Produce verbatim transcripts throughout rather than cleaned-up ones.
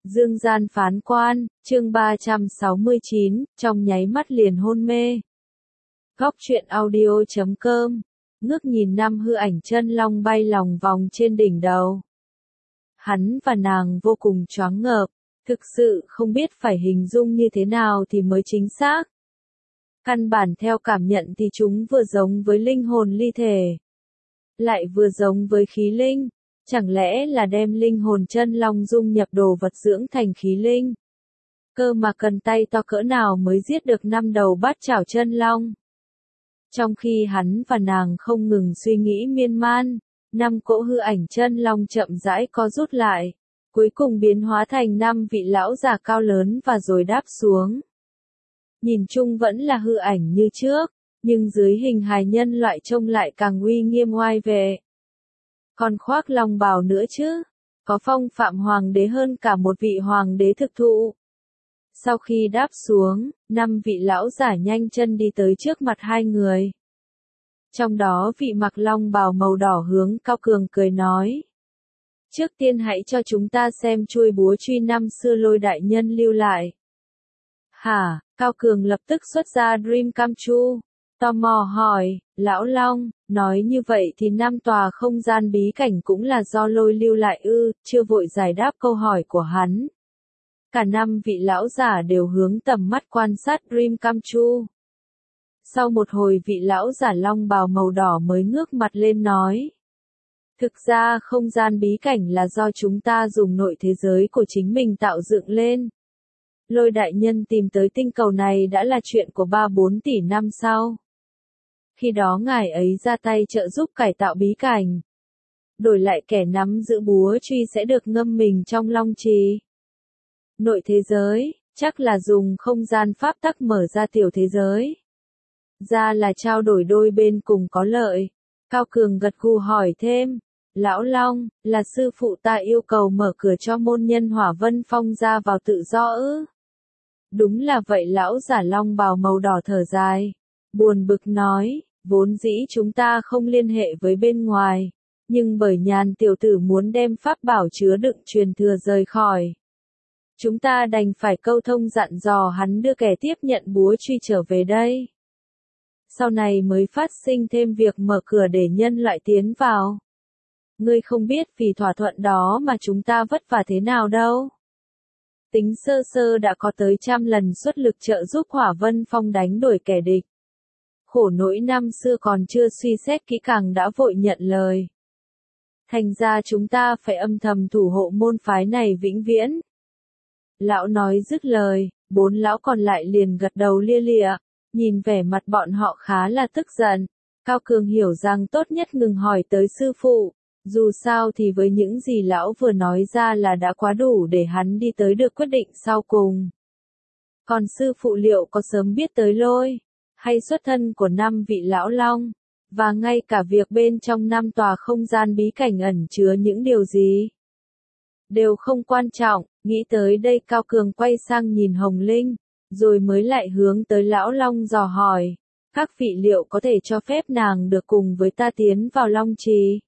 Dương gian phán quan, chương ba trăm sáu mươi chín, trong nháy mắt liền hôn mê. Góc truyện audio chấm com, ngước nhìn năm hư ảnh chân long bay lòng vòng trên đỉnh đầu. Hắn và nàng vô cùng choáng ngợp, thực sự không biết phải hình dung như thế nào thì mới chính xác. Căn bản theo cảm nhận thì chúng vừa giống với linh hồn ly thể, lại vừa giống với khí linh. Chẳng lẽ là đem linh hồn chân long dung nhập đồ vật dưỡng thành khí linh? Cơ mà cần tay to cỡ nào mới giết được năm đầu bát chảo chân long? Trong khi hắn và nàng không ngừng suy nghĩ miên man, năm cỗ hư ảnh chân long chậm rãi co rút lại, cuối cùng biến hóa thành năm vị lão già cao lớn và rồi đáp xuống. Nhìn chung vẫn là hư ảnh như trước, nhưng dưới hình hài nhân loại trông lại càng uy nghiêm oai vệ. Còn khoác long bào nữa chứ, có phong phạm hoàng đế hơn cả một vị hoàng đế thực thụ. Sau khi đáp xuống, năm vị lão giả nhanh chân đi tới trước mặt hai người. Trong đó vị mặc long bào màu đỏ hướng Cao Cường cười nói. Trước tiên hãy cho chúng ta xem chuôi búa truy năm xưa Lôi đại nhân lưu lại. Hả, Cao Cường lập tức xuất ra Dream Come True. Tò mò hỏi, lão long, nói như vậy thì năm tòa không gian bí cảnh cũng là do Lôi lưu lại ư? Chưa vội giải đáp câu hỏi của hắn. Cả năm vị lão giả đều hướng tầm mắt quan sát Dream Come True. Sau một hồi vị lão giả long bào màu đỏ mới ngước mặt lên nói. Thực ra không gian bí cảnh là do chúng ta dùng nội thế giới của chính mình tạo dựng lên. Lôi đại nhân tìm tới tinh cầu này đã là chuyện của ba bốn tỷ năm sau. Khi đó ngài ấy ra tay trợ giúp cải tạo bí cảnh. Đổi lại kẻ nắm giữ búa truy sẽ được ngâm mình trong long trì. Nội thế giới, chắc là dùng không gian pháp tắc mở ra tiểu thế giới. Ra là trao đổi đôi bên cùng có lợi. Cao Cường gật gù hỏi thêm. Lão Long, là sư phụ ta yêu cầu mở cửa cho môn nhân Hỏa Vân Phong ra vào tự do ư? Đúng là vậy, lão giả long bào màu đỏ thở dài. Buồn bực nói, vốn dĩ chúng ta không liên hệ với bên ngoài. Nhưng bởi Nhàn tiểu tử muốn đem pháp bảo chứa đựng truyền thừa rời khỏi. Chúng ta đành phải câu thông dặn dò hắn đưa kẻ tiếp nhận búa truy trở về đây. Sau này mới phát sinh thêm việc mở cửa để nhân loại tiến vào. Ngươi không biết vì thỏa thuận đó mà chúng ta vất vả thế nào đâu. Tính sơ sơ đã có tới trăm lần xuất lực trợ giúp Hỏa Vân Phong đánh đuổi kẻ địch. Khổ nỗi năm xưa còn chưa suy xét kỹ càng đã vội nhận lời. Thành ra chúng ta phải âm thầm thủ hộ môn phái này vĩnh viễn. Lão nói dứt lời, bốn lão còn lại liền gật đầu lia lịa, nhìn vẻ mặt bọn họ khá là tức giận. Cao Cường hiểu rằng tốt nhất ngừng hỏi tới sư phụ, dù sao thì với những gì lão vừa nói ra là đã quá đủ để hắn đi tới được quyết định sau cùng. Còn sư phụ liệu có sớm biết tới Lôi, hay xuất thân của năm vị lão long, và ngay cả việc bên trong năm tòa không gian bí cảnh ẩn chứa những điều gì? Đều không quan trọng. Nghĩ tới đây Cao Cường quay sang nhìn Hồng Linh, rồi mới lại hướng tới lão long dò hỏi, các vị liệu có thể cho phép nàng được cùng với ta tiến vào long trì?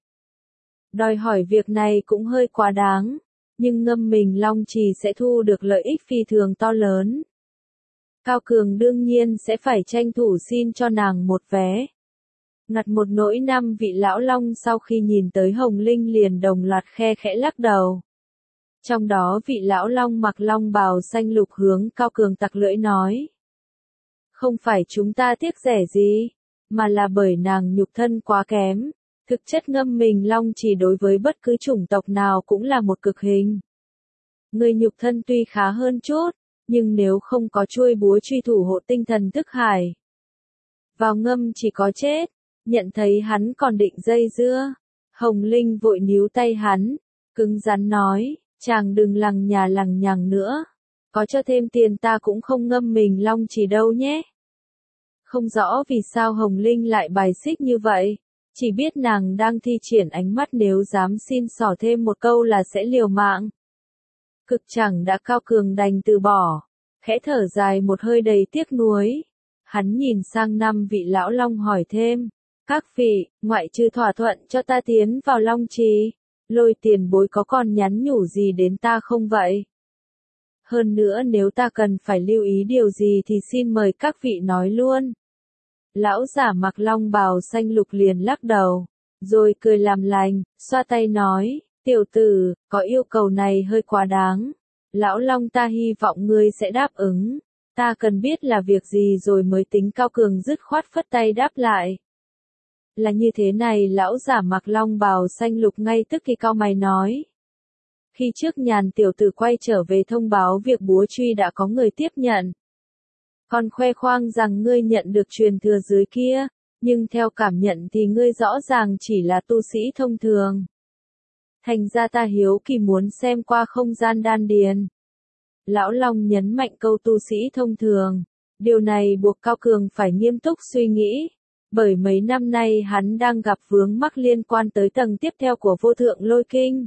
Đòi hỏi việc này cũng hơi quá đáng, nhưng ngâm mình long trì sẽ thu được lợi ích phi thường to lớn. Cao Cường đương nhiên sẽ phải tranh thủ xin cho nàng một vé. Ngặt một nỗi năm vị lão long sau khi nhìn tới Hồng Linh liền đồng loạt khe khẽ lắc đầu. Trong đó vị lão long mặc long bào xanh lục hướng Cao Cường tặc lưỡi nói. Không phải chúng ta tiếc rẻ gì, mà là bởi nàng nhục thân quá kém. Thực chất ngâm mình long chỉ đối với bất cứ chủng tộc nào cũng là một cực hình. Người nhục thân tuy khá hơn chút, nhưng nếu không có chuôi búa truy thủ hộ tinh thần thức hải. Vào ngâm chỉ có chết, nhận thấy hắn còn định dây dưa. Hồng Linh vội níu tay hắn, cứng rắn nói. Chàng đừng lằng nhà lằng nhằng nữa. Có cho thêm tiền ta cũng không ngâm mình long chỉ đâu nhé. Không rõ vì sao Hồng Linh lại bài xích như vậy. Chỉ biết nàng đang thi triển ánh mắt nếu dám xin xỏ thêm một câu là sẽ liều mạng. Cực chẳng đã Cao Cường đành từ bỏ. Khẽ thở dài một hơi đầy tiếc nuối. Hắn nhìn sang năm vị lão long hỏi thêm. Các vị, ngoại trừ thỏa thuận cho ta tiến vào long trì, Lôi tiền bối có còn nhắn nhủ gì đến ta không vậy? Hơn nữa nếu ta cần phải lưu ý điều gì thì xin mời các vị nói luôn. Lão giả mặc long bào xanh lục liền lắc đầu, rồi cười làm lành, xoa tay nói, tiểu tử, có yêu cầu này hơi quá đáng. Lão Long ta hy vọng ngươi sẽ đáp ứng. Ta cần biết là việc gì rồi mới tính. Cao Cường dứt khoát phất tay đáp lại. Là như thế này, lão giả mặc long bào xanh lục ngay tức thì cau mày nói. Khi trước Nhàn tiểu tử quay trở về thông báo việc búa truy đã có người tiếp nhận. Còn khoe khoang rằng ngươi nhận được truyền thừa dưới kia, nhưng theo cảm nhận thì ngươi rõ ràng chỉ là tu sĩ thông thường. Thành ra ta hiếu kỳ muốn xem qua không gian đan điền. Lão Long nhấn mạnh câu tu sĩ thông thường. Điều này buộc Cao Cường phải nghiêm túc suy nghĩ. Bởi mấy năm nay hắn đang gặp vướng mắc liên quan tới tầng tiếp theo của vô thượng lôi kinh.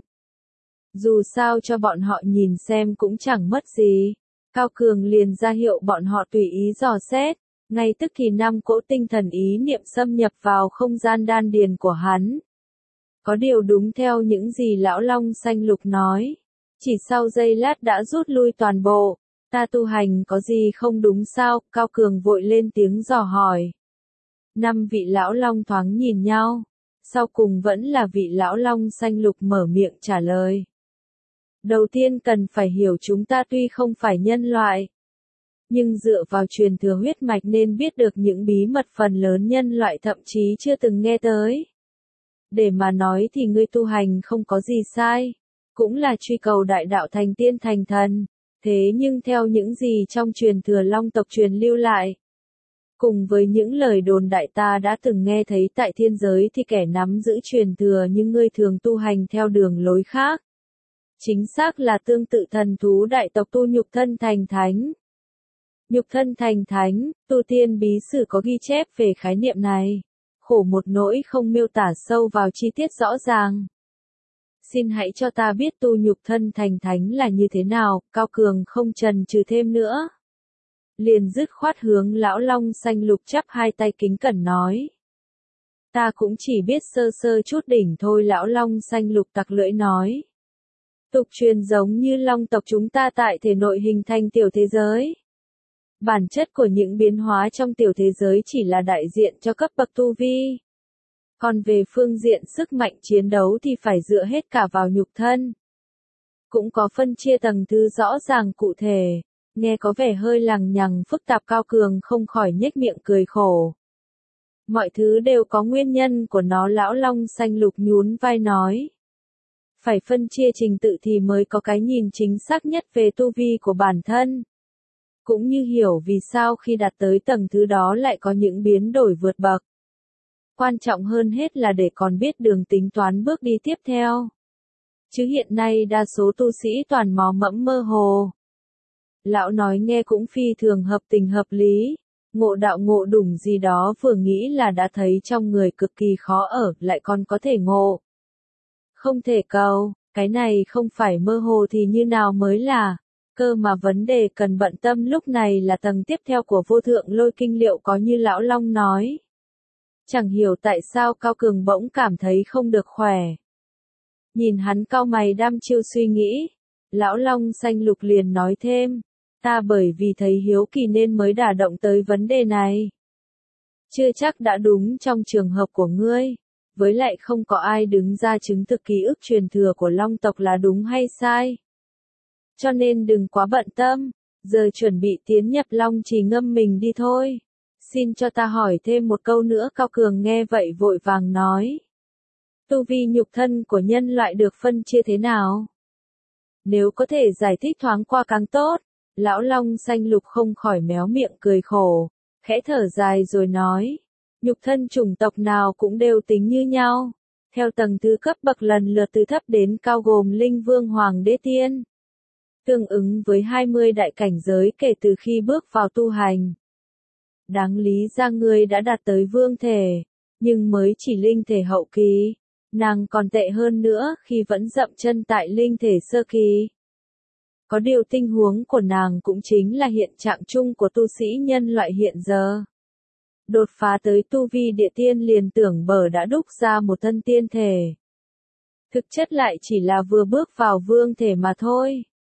Dù sao cho bọn họ nhìn xem cũng chẳng mất gì. Cao Cường liền ra hiệu bọn họ tùy ý dò xét. Ngay tức thì năm cỗ tinh thần ý niệm xâm nhập vào không gian đan điền của hắn. Có điều đúng theo những gì lão Long xanh lục nói. Chỉ sau giây lát đã rút lui toàn bộ. Ta tu hành có gì không đúng sao? Cao Cường vội lên tiếng dò hỏi. Năm vị lão Long thoáng nhìn nhau. Sau cùng vẫn là vị lão Long xanh lục mở miệng trả lời. Đầu tiên cần phải hiểu chúng ta tuy không phải nhân loại. Nhưng dựa vào truyền thừa huyết mạch nên biết được những bí mật phần lớn nhân loại thậm chí chưa từng nghe tới. Để mà nói thì ngươi tu hành không có gì sai. Cũng là truy cầu đại đạo thành tiên thành thần. Thế nhưng theo những gì trong truyền thừa Long tộc truyền lưu lại. Cùng với những lời đồn đại ta đã từng nghe thấy tại thiên giới thì kẻ nắm giữ truyền thừa nhưng ngươi thường tu hành theo đường lối khác. Chính xác là tương tự thần thú đại tộc tu nhục thân thành thánh. Nhục thân thành thánh, tu tiên bí sử có ghi chép về khái niệm này. Khổ một nỗi không miêu tả sâu vào chi tiết rõ ràng. Xin hãy cho ta biết tu nhục thân thành thánh là như thế nào, Cao Cường không chần chừ thêm nữa. Liền dứt khoát hướng lão Long xanh lục chắp hai tay kính cẩn nói. Ta cũng chỉ biết sơ sơ chút đỉnh thôi, lão Long xanh lục tặc lưỡi nói. Tục truyền giống như Long tộc chúng ta tại thể nội hình thành tiểu thế giới. Bản chất của những biến hóa trong tiểu thế giới chỉ là đại diện cho cấp bậc tu vi. Còn về phương diện sức mạnh chiến đấu thì phải dựa hết cả vào nhục thân. Cũng có phân chia tầng thứ rõ ràng cụ thể, nghe có vẻ hơi lằng nhằng phức tạp. Cao Cường không khỏi nhếch miệng cười khổ. Mọi thứ đều có nguyên nhân của nó, lão Long xanh lục nhún vai nói. Phải phân chia trình tự thì mới có cái nhìn chính xác nhất về tu vi của bản thân. Cũng như hiểu vì sao khi đạt tới tầng thứ đó lại có những biến đổi vượt bậc. Quan trọng hơn hết là để còn biết đường tính toán bước đi tiếp theo. Chứ hiện nay đa số tu sĩ toàn mò mẫm mơ hồ. Lão nói nghe cũng phi thường hợp tình hợp lý. Ngộ đạo ngộ đủng gì đó vừa nghĩ là đã thấy trong người cực kỳ khó ở, lại còn có thể ngộ. Không thể cầu, cái này không phải mơ hồ thì như nào mới là. Cơ mà vấn đề cần bận tâm lúc này là tầng tiếp theo của vô thượng lôi kinh liệu có như lão Long nói. Chẳng hiểu tại sao Cao Cường bỗng cảm thấy không được khỏe. Nhìn hắn cau mày đăm chiêu suy nghĩ. Lão Long xanh lục liền nói thêm. Ta bởi vì thấy hiếu kỳ nên mới đả động tới vấn đề này. Chưa chắc đã đúng trong trường hợp của ngươi. Với lại không có ai đứng ra chứng thực ký ức truyền thừa của Long tộc là đúng hay sai. Cho nên đừng quá bận tâm. Giờ chuẩn bị tiến nhập Long Trì ngâm mình đi thôi. Xin cho ta hỏi thêm một câu nữa. Cao Cường nghe vậy vội vàng nói. Tu vi nhục thân của nhân loại được phân chia thế nào? Nếu có thể giải thích thoáng qua càng tốt. Lão Long xanh lục không khỏi méo miệng cười khổ. Khẽ thở dài rồi nói. Nhục thân chủng tộc nào cũng đều tính như nhau. Theo tầng thứ cấp bậc lần lượt từ thấp đến cao gồm linh vương hoàng đế tiên. Tương ứng với hai mươi đại cảnh giới kể từ khi bước vào tu hành. Đáng lý ra ngươi đã đạt tới vương thể, nhưng mới chỉ linh thể hậu kỳ. Nàng còn tệ hơn nữa khi vẫn dậm chân tại linh thể sơ kỳ. Có điều tình huống của nàng cũng chính là hiện trạng chung của tu sĩ nhân loại hiện giờ. Đột phá tới tu vi địa tiên liền tưởng bở đã đúc ra một thân tiên thể. Thực chất lại chỉ là vừa bước vào vương thể mà thôi.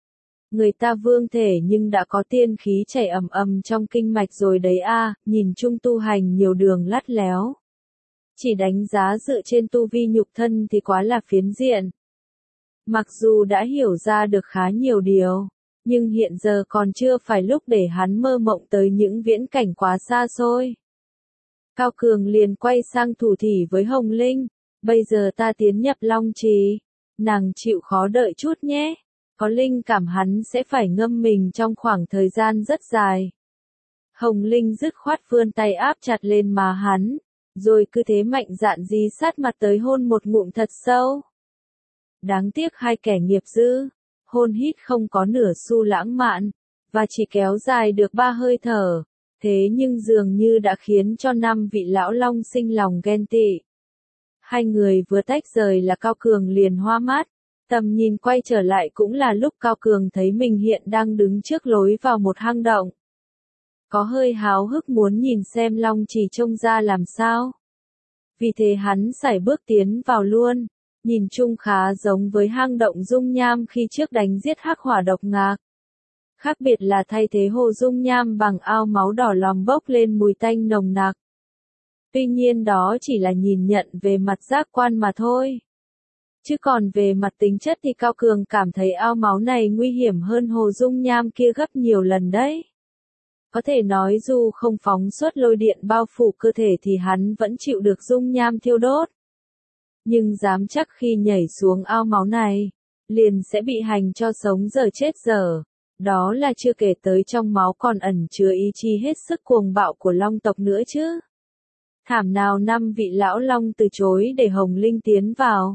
Người ta vương thể nhưng đã có tiên khí chảy ầm ầm trong kinh mạch rồi đấy a, nhìn chung tu hành nhiều đường lắt léo. Chỉ đánh giá dựa trên tu vi nhục thân thì quá là phiến diện. Mặc dù đã hiểu ra được khá nhiều điều, nhưng hiện giờ còn chưa phải lúc để hắn mơ mộng tới những viễn cảnh quá xa xôi. Cao Cường liền quay sang thủ thỉ với Hồng Linh, bây giờ ta tiến nhập Long Trì, nàng chịu khó đợi chút nhé, có linh cảm hắn sẽ phải ngâm mình trong khoảng thời gian rất dài. Hồng Linh dứt khoát vươn tay áp chặt lên má hắn, rồi cứ thế mạnh dạn dí sát mặt tới hôn một ngụm thật sâu. Đáng tiếc hai kẻ nghiệp dữ, hôn hít không có nửa xu lãng mạn, và chỉ kéo dài được ba hơi thở, thế nhưng dường như đã khiến cho năm vị lão long sinh lòng ghen tị. Hai người vừa tách rời là Cao Cường liền hoa mắt, tầm nhìn quay trở lại cũng là lúc Cao Cường thấy mình hiện đang đứng trước lối vào một hang động. Có hơi háo hức muốn nhìn xem Long Trì trông ra làm sao. Vì thế hắn sải bước tiến vào luôn, nhìn chung khá giống với hang động dung nham khi trước đánh giết hắc hỏa độc ngạc. Khác biệt là thay thế hồ dung nham bằng ao máu đỏ lòm bốc lên mùi tanh nồng nặc. Tuy nhiên đó chỉ là nhìn nhận về mặt giác quan mà thôi. Chứ còn về mặt tính chất thì Cao Cường cảm thấy ao máu này nguy hiểm hơn hồ dung nham kia gấp nhiều lần đấy. Có thể nói dù không phóng xuất lôi điện bao phủ cơ thể thì hắn vẫn chịu được dung nham thiêu đốt. Nhưng dám chắc khi nhảy xuống ao máu này, liền sẽ bị hành cho sống dở chết dở. Đó là chưa kể tới trong máu còn ẩn chứa ý chí hết sức cuồng bạo của long tộc nữa chứ. Thảm nào năm vị lão long từ chối để Hồng Linh tiến vào.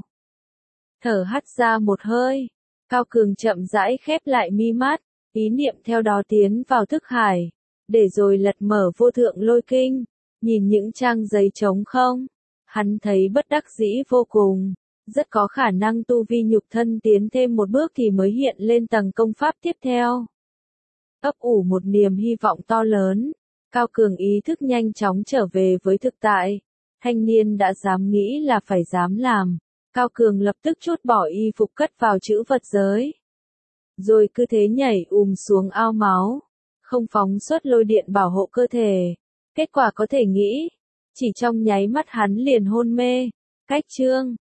Thở hắt ra một hơi, Cao Cường chậm rãi khép lại mi mắt, ý niệm theo đó tiến vào thức hải, để rồi lật mở vô thượng lôi kinh, nhìn những trang giấy trống không. Hắn thấy bất đắc dĩ vô cùng, rất có khả năng tu vi nhục thân tiến thêm một bước thì mới hiện lên tầng công pháp tiếp theo. Ấp ủ một niềm hy vọng to lớn, Cao Cường ý thức nhanh chóng trở về với thực tại. Thanh niên đã dám nghĩ là phải dám làm, Cao Cường lập tức trút bỏ y phục cất vào trữ vật giới. Rồi cứ thế nhảy ùm xuống ao máu, không phóng xuất lôi điện bảo hộ cơ thể. Kết quả có thể nghĩ, chỉ trong nháy mắt hắn liền hôn mê. Cách chương